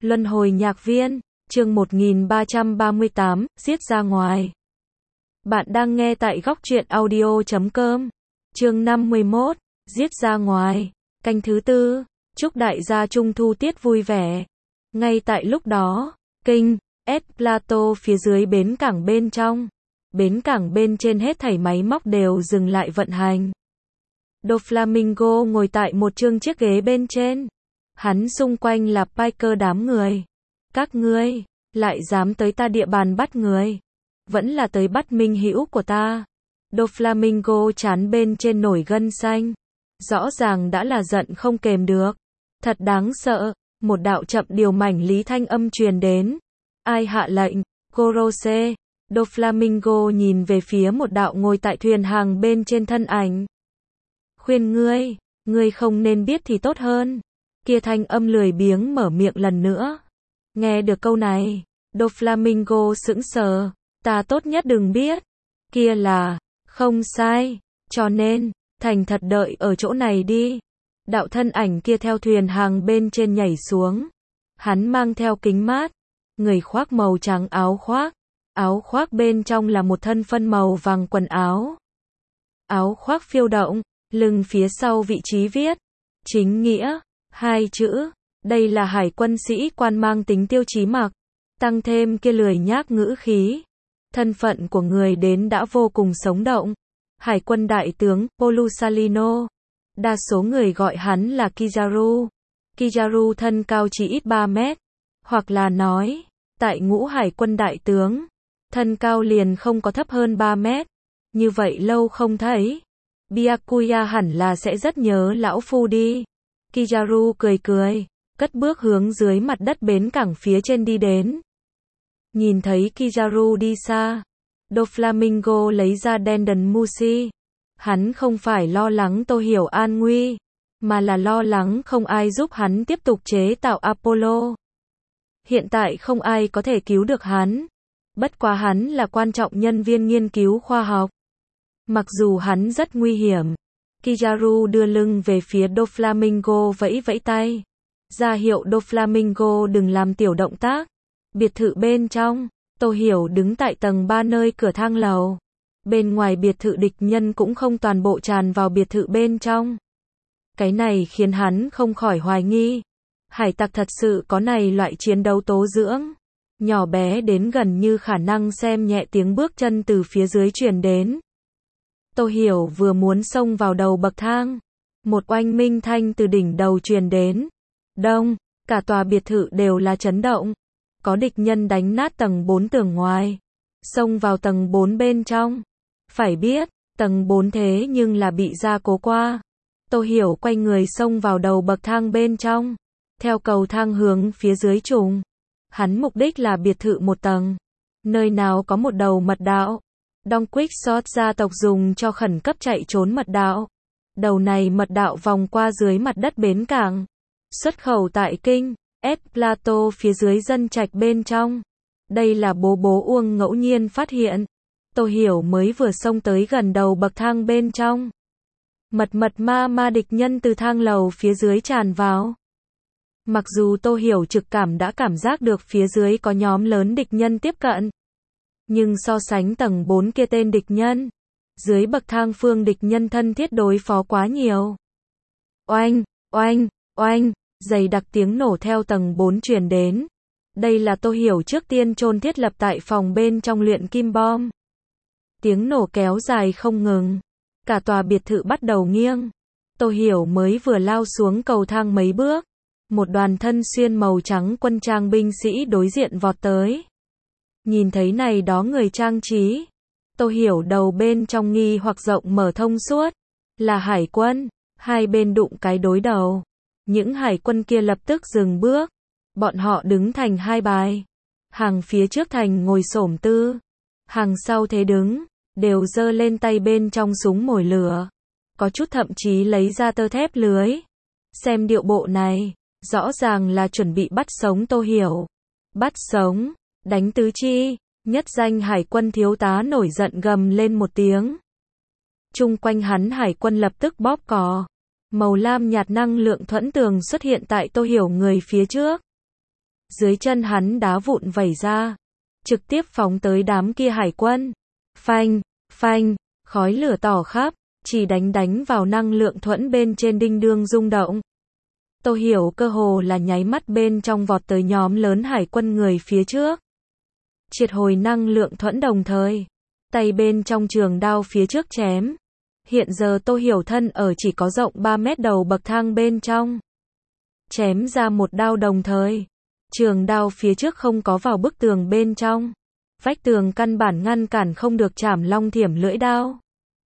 Luân hồi nhạc viên, chương 1338, giết ra ngoài. Bạn đang nghe tại góc truyện audio.com. Chương 51, giết ra ngoài. Canh thứ tư, chúc đại gia Trung thu tiết vui vẻ. Ngay tại lúc đó, King S Plateau phía dưới bến cảng bên trong. Bến cảng bên trên hết thảy máy móc đều dừng lại vận hành. Doflamingo ngồi tại một chiếc ghế bên trên. Hắn xung quanh là biker đám người. Các ngươi, lại dám tới ta địa bàn bắt người. Vẫn là tới bắt minh hữu của ta. Doflamingo chán bên trên nổi gân xanh. Rõ ràng đã là giận không kềm được. Thật đáng sợ, một đạo chậm điều mảnh lý thanh âm truyền đến. Ai hạ lệnh? Gorose. Doflamingo nhìn về phía một đạo ngồi tại thuyền hàng bên trên thân ảnh. Khuyên ngươi không nên biết thì tốt hơn. Kia thanh âm lười biếng mở miệng lần nữa. Nghe được câu này, Doflamingo sững sờ, ta tốt nhất đừng biết. Kia là, không sai, cho nên, thành thật đợi ở chỗ này đi. Đạo thân ảnh kia theo thuyền hàng bên trên nhảy xuống. Hắn mang theo kính mát, người khoác màu trắng áo khoác bên trong là một thân phân màu vàng quần áo. Áo khoác phiêu động, lưng phía sau vị trí viết, chính nghĩa, 2 chữ, đây là hải quân sĩ quan mang tính tiêu chí mặc, tăng thêm kia lười nhác ngữ khí. Thân phận của người đến đã vô cùng sống động. Hải quân đại tướng, Polusalino. Đa số người gọi hắn là Kizaru. Kizaru thân cao chỉ ít 3 mét. Hoặc là nói, tại ngũ hải quân đại tướng, thân cao liền không có thấp hơn 3 mét. Như vậy lâu không thấy. Byakuya hẳn là sẽ rất nhớ lão phu đi. Kizaru cười, cất bước hướng dưới mặt đất bến cảng phía trên đi đến. Nhìn thấy Kizaru đi xa, Doflamingo lấy ra Denden Mushi. Hắn không phải lo lắng Tô Hiểu an nguy, mà là lo lắng không ai giúp hắn tiếp tục chế tạo Apollo. Hiện tại không ai có thể cứu được hắn. Bất quá hắn là quan trọng nhân viên nghiên cứu khoa học. Mặc dù hắn rất nguy hiểm. Kizaru đưa lưng về phía Doflamingo vẫy vẫy tay. Ra hiệu Doflamingo đừng làm tiểu động tác. Biệt thự bên trong, Tô Hiểu đứng tại tầng 3 nơi cửa thang lầu. Bên ngoài biệt thự địch nhân cũng không toàn bộ tràn vào biệt thự bên trong. Cái này khiến hắn không khỏi hoài nghi. Hải tặc thật sự có này loại chiến đấu tố dưỡng. Nhỏ bé đến gần như khả năng xem nhẹ tiếng bước chân từ phía dưới truyền đến. Tô Hiểu vừa muốn xông vào đầu bậc thang. Một oanh minh thanh từ đỉnh đầu truyền đến. Đông, cả tòa biệt thự đều là chấn động. Có địch nhân đánh nát tầng 4 tường ngoài. Xông vào tầng 4 bên trong. Phải biết, tầng 4 thế nhưng là bị gia cố qua. Tô Hiểu quay người xông vào đầu bậc thang bên trong. Theo cầu thang hướng phía dưới trùng. Hắn mục đích là biệt thự một tầng. Nơi nào có một đầu mật đạo. Don Quixote gia tộc dùng cho khẩn cấp chạy trốn mật đạo. Đầu này mật đạo vòng qua dưới mặt đất bến cảng. Xuất khẩu tại King S Plateau phía dưới dân trạch bên trong. Đây là bố Uông ngẫu nhiên phát hiện. Tô Hiểu mới vừa xông tới gần đầu bậc thang bên trong. Mật ma địch nhân từ thang lầu phía dưới tràn vào. Mặc dù Tô Hiểu trực cảm đã cảm giác được phía dưới có nhóm lớn địch nhân tiếp cận. Nhưng so sánh tầng 4 kia tên địch nhân, dưới bậc thang phương địch nhân thân thiết đối phó quá nhiều. Oanh, dày đặc tiếng nổ theo tầng 4 truyền đến. Đây là Tô Hiểu trước tiên chôn thiết lập tại phòng bên trong luyện kim bom. Tiếng nổ kéo dài không ngừng. Cả tòa biệt thự bắt đầu nghiêng. Tô Hiểu mới vừa lao xuống cầu thang mấy bước. Một đoàn thân xuyên màu trắng quân trang binh sĩ đối diện vọt tới. Nhìn thấy này đó người trang trí. Tô Hiểu đầu bên trong nghi hoặc rộng mở thông suốt. Là hải quân. Hai bên đụng cái đối đầu. Những hải quân kia lập tức dừng bước. Bọn họ đứng thành hai bài. Hàng phía trước thành ngồi xổm tư. Hàng sau thế đứng. Đều giơ lên tay bên trong súng mồi lửa. Có chút thậm chí lấy ra tơ thép lưới. Xem điệu bộ này. Rõ ràng là chuẩn bị bắt sống Tô Hiểu. Bắt sống. Đánh tứ chi. Nhất danh hải quân thiếu tá nổi giận gầm lên một tiếng. Chung quanh hắn hải quân lập tức bóp cò. Màu lam nhạt năng lượng thuẫn tường xuất hiện tại Tô Hiểu người phía trước. dưới chân hắn đá vụn vẩy ra, trực tiếp phóng tới đám kia hải quân. Phanh, phanh, khói lửa tỏ khắp, chỉ đánh vào năng lượng thuẫn bên trên đinh đương rung động. Tô Hiểu cơ hồ là nháy mắt bên trong vọt tới nhóm lớn hải quân người phía trước. Triệt hồi năng lượng thuẫn đồng thời, tay bên trong trường đao phía trước chém. Hiện giờ Tô Hiểu thân ở chỉ có rộng 3 mét đầu bậc thang bên trong. Chém ra một đao đồng thời, trường đao phía trước không có vào bức tường bên trong. Vách tường căn bản ngăn cản không được chảm long thiểm lưỡi đao.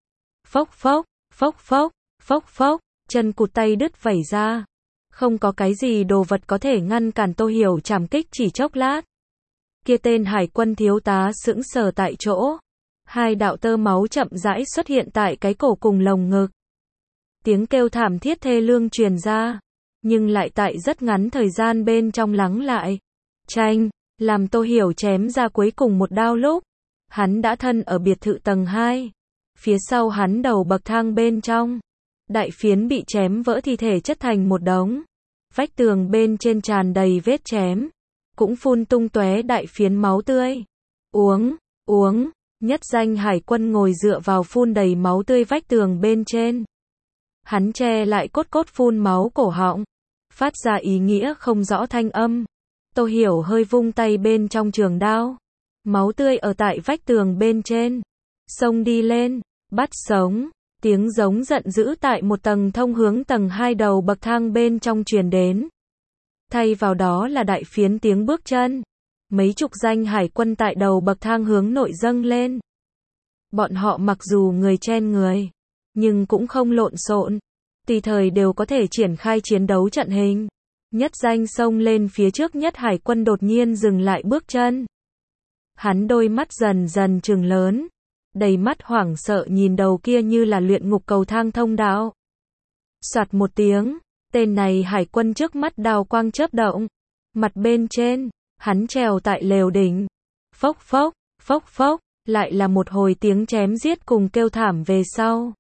Phốc phốc, phốc phốc, phốc phốc, chân cụt tay đứt vẩy ra. Không có cái gì đồ vật có thể ngăn cản Tô Hiểu chảm kích chỉ chốc lát. Kia tên hải quân thiếu tá sững sờ tại chỗ. Hai đạo tơ máu chậm rãi xuất hiện tại cái cổ cùng lồng ngực. Tiếng kêu thảm thiết thê lương truyền ra, nhưng lại tại rất ngắn thời gian bên trong lắng lại. Chanh, làm Tô Hiểu chém ra cuối cùng một đao lúc, hắn đã thân ở biệt thự tầng 2. Phía sau hắn đầu bậc thang bên trong, đại phiến bị chém vỡ thi thể chất thành một đống. Vách tường bên trên tràn đầy vết chém, cũng phun tung tóe đại phiến máu tươi. Uống, uống, nhất danh hải quân ngồi dựa vào phun đầy máu tươi vách tường bên trên. Hắn che lại cốt phun máu cổ họng, phát ra ý nghĩa không rõ thanh âm. Tô Hiểu hơi vung tay bên trong trường đao. Máu tươi ở tại vách tường bên trên. Xông đi lên, bắt sống. Tiếng giống giận dữ tại một tầng thông hướng tầng 2 đầu bậc thang bên trong truyền đến. Thay vào đó là đại phiến tiếng bước chân. Mấy chục danh hải quân tại đầu bậc thang hướng nội dâng lên. Bọn họ mặc dù người chen người, nhưng cũng không lộn xộn. Tùy thời đều có thể triển khai chiến đấu trận hình. Nhất danh xông lên phía trước nhất hải quân đột nhiên dừng lại bước chân. Hắn đôi mắt dần dần trừng lớn, đầy mắt hoảng sợ nhìn đầu kia như là luyện ngục cầu thang thông đạo. Soạt một tiếng, tên này hải quân trước mắt đao quang chớp động. Mặt bên trên, hắn trèo tại lều đỉnh. Phốc phốc, phốc phốc, lại là một hồi tiếng chém giết cùng kêu thảm về sau.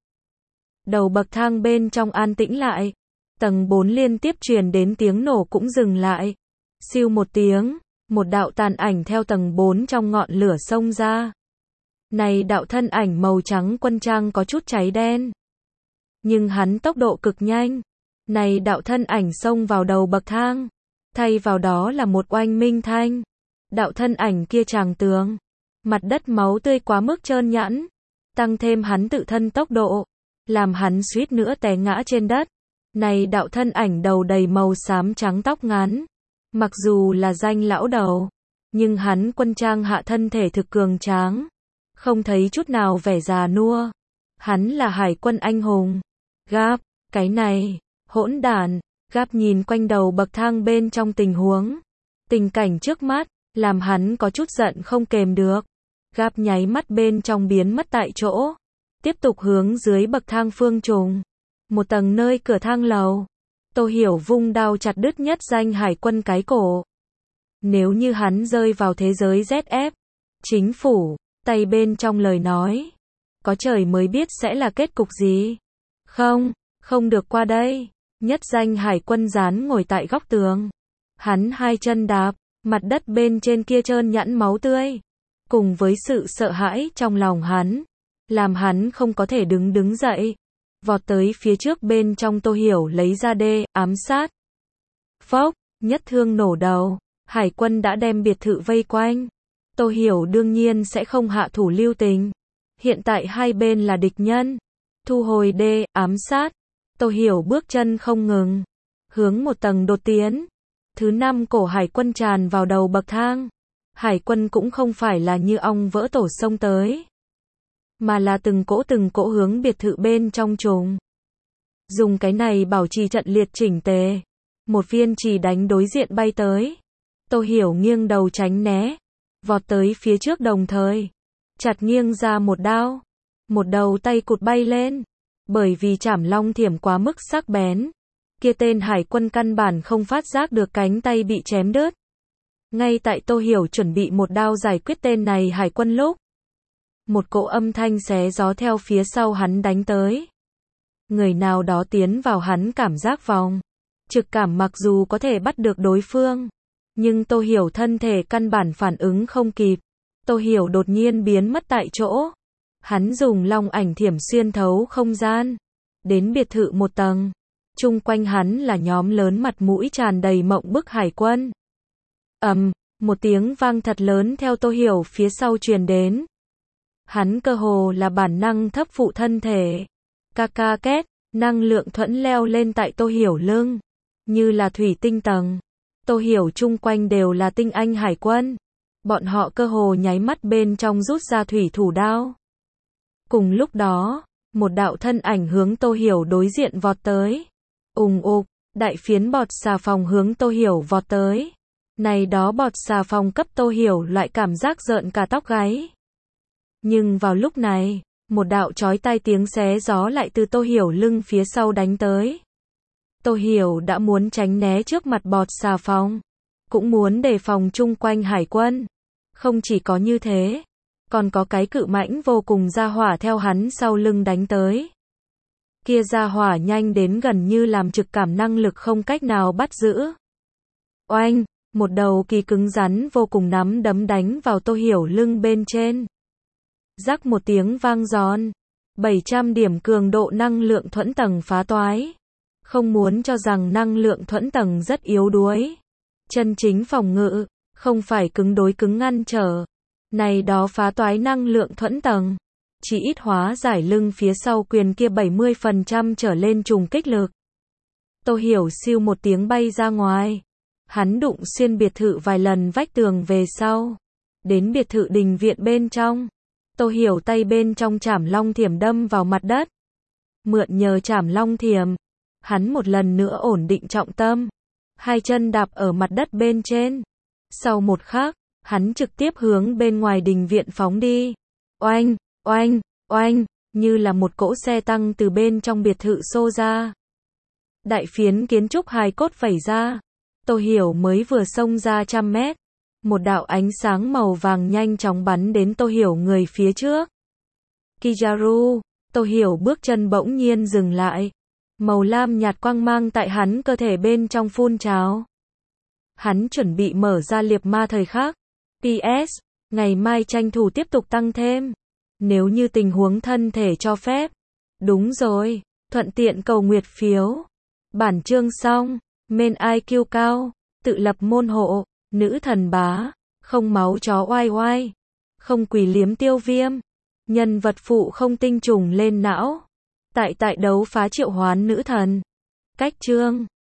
Đầu bậc thang bên trong an tĩnh lại. Tầng 4 liên tiếp truyền đến tiếng nổ cũng dừng lại. Siêu một tiếng, một đạo tàn ảnh theo tầng 4 trong ngọn lửa xông ra. Này đạo thân ảnh màu trắng quân trang có chút cháy đen. Nhưng hắn tốc độ cực nhanh. Này đạo thân ảnh xông vào đầu bậc thang. Thay vào đó là một oanh minh thanh. Đạo thân ảnh kia tràng tường. Mặt đất máu tươi quá mức trơn nhẵn. Tăng thêm hắn tự thân tốc độ. Làm hắn suýt nữa té ngã trên đất. Này đạo thân ảnh đầu đầy màu xám trắng tóc ngắn. Mặc dù là danh lão đầu. Nhưng hắn quân trang hạ thân thể thực cường tráng. Không thấy chút nào vẻ già nua. Hắn là hải quân anh hùng. Gáp, cái này, hỗn đản. Gáp nhìn quanh đầu bậc thang bên trong tình huống. Tình cảnh trước mắt, làm hắn có chút giận không kềm được. Gáp nháy mắt bên trong biến mất tại chỗ. Tiếp tục hướng dưới bậc thang phương trùng. Một tầng nơi cửa thang lầu. Tô Hiểu vung đao chặt đứt nhất danh hải quân cái cổ. Nếu như hắn rơi vào thế giới ZF, chính phủ, tay bên trong lời nói. Có trời mới biết sẽ là kết cục gì. Không được qua đây. Nhất danh hải quân dán ngồi tại góc tường. Hắn hai chân đạp, mặt đất bên trên kia trơn nhẵn máu tươi. Cùng với sự sợ hãi trong lòng hắn. Làm hắn không có thể đứng dậy. Vọt tới phía trước bên trong Tô Hiểu lấy ra đê, ám sát. Phốc, nhất thương nổ đầu. Hải quân đã đem biệt thự vây quanh. Tô Hiểu đương nhiên sẽ không hạ thủ lưu tình. Hiện tại hai bên là địch nhân. Thu hồi đê, ám sát. Tô Hiểu bước chân không ngừng. Hướng một tầng đột tiến. Thứ 5 cổ hải quân tràn vào đầu bậc thang. Hải quân cũng không phải là như ong vỡ tổ xông tới. Mà là từng cỗ hướng biệt thự bên trong trùng. Dùng cái này bảo trì trận liệt chỉnh tề. Một viên chỉ đánh đối diện bay tới. Tô Hiểu nghiêng đầu tránh né. Vọt tới phía trước đồng thời. Chặt nghiêng ra một đao. Một đầu tay cụt bay lên. Bởi vì chảm long thiểm quá mức sắc bén. Kia tên hải quân căn bản không phát giác được cánh tay bị chém đứt. Ngay tại Tô Hiểu chuẩn bị một đao giải quyết tên này hải quân lúc. Một cỗ âm thanh xé gió theo phía sau hắn đánh tới. Người nào đó tiến vào hắn cảm giác vòng. Trực cảm mặc dù có thể bắt được đối phương. Nhưng Tô Hiểu thân thể căn bản phản ứng không kịp. Tô Hiểu đột nhiên biến mất tại chỗ. Hắn dùng long ảnh thiểm xuyên thấu không gian. Đến biệt thự một tầng. Chung quanh hắn là nhóm lớn mặt mũi tràn đầy mộng bức hải quân. Một tiếng vang thật lớn theo Tô Hiểu phía sau truyền đến. Hắn cơ hồ là bản năng thấp phụ thân thể. Ca két, năng lượng thuẫn leo lên tại Tô Hiểu lưng. Như là thủy tinh tầng. Tô Hiểu chung quanh đều là tinh anh hải quân. Bọn họ cơ hồ nháy mắt bên trong rút ra thủy thủ đao. Cùng lúc đó, một đạo thân ảnh hướng Tô Hiểu đối diện vọt tới. Ùng ục, đại phiến bọt xà phòng hướng Tô Hiểu vọt tới. Này đó bọt xà phòng cấp Tô Hiểu loại cảm giác rợn cả tóc gáy. Nhưng vào lúc này, một đạo chói tai tiếng xé gió lại từ Tô Hiểu lưng phía sau đánh tới. Tô Hiểu đã muốn tránh né trước mặt bọt xà phòng, cũng muốn đề phòng chung quanh hải quân. Không chỉ có như thế, còn có cái cự mãnh vô cùng gia hỏa theo hắn sau lưng đánh tới. Kia gia hỏa nhanh đến gần như làm trực cảm năng lực không cách nào bắt giữ. Oanh, một đầu kỳ cứng rắn vô cùng nắm đấm đánh vào Tô Hiểu lưng bên trên. Rắc một tiếng vang giòn. 700 điểm cường độ năng lượng thuẫn tầng phá toái. Không muốn cho rằng năng lượng thuẫn tầng rất yếu đuối. Chân chính phòng ngự, không phải cứng đối cứng ngăn trở. Này đó phá toái năng lượng thuẫn tầng. Chỉ ít hóa giải lưng phía sau quyền kia 70% trở lên trùng kích lực. Tô Hiểu siêu một tiếng bay ra ngoài. Hắn đụng xuyên biệt thự vài lần vách tường về sau. Đến biệt thự đình viện bên trong. Tô Hiểu tay bên trong chảm long thiểm đâm vào mặt đất. Mượn nhờ chảm long thiểm. Hắn một lần nữa ổn định trọng tâm. Hai chân đạp ở mặt đất bên trên. Sau một khắc, hắn trực tiếp hướng bên ngoài đình viện phóng đi. Oanh, oanh, oanh, như là một cỗ xe tăng từ bên trong biệt thự xô ra. Đại phiến kiến trúc hài cốt vẩy ra. Tô Hiểu mới vừa xông ra 100 mét. Một đạo ánh sáng màu vàng nhanh chóng bắn đến Tô Hiểu người phía trước. Kizaru, Tô Hiểu bước chân bỗng nhiên dừng lại. Màu lam nhạt quang mang tại hắn cơ thể bên trong phun trào. Hắn chuẩn bị mở ra liệp ma thời khắc. PS, ngày mai tranh thủ tiếp tục tăng thêm. Nếu như tình huống thân thể cho phép. Đúng rồi, thuận tiện cầu nguyệt phiếu. Bản chương xong, men IQ cao, tự lập môn hộ, nữ thần bá, không máu chó oai oai, không quỷ liếm tiêu viêm, nhân vật phụ không tinh trùng lên não. Tại đấu phá triệu hoán nữ thần. Cách chương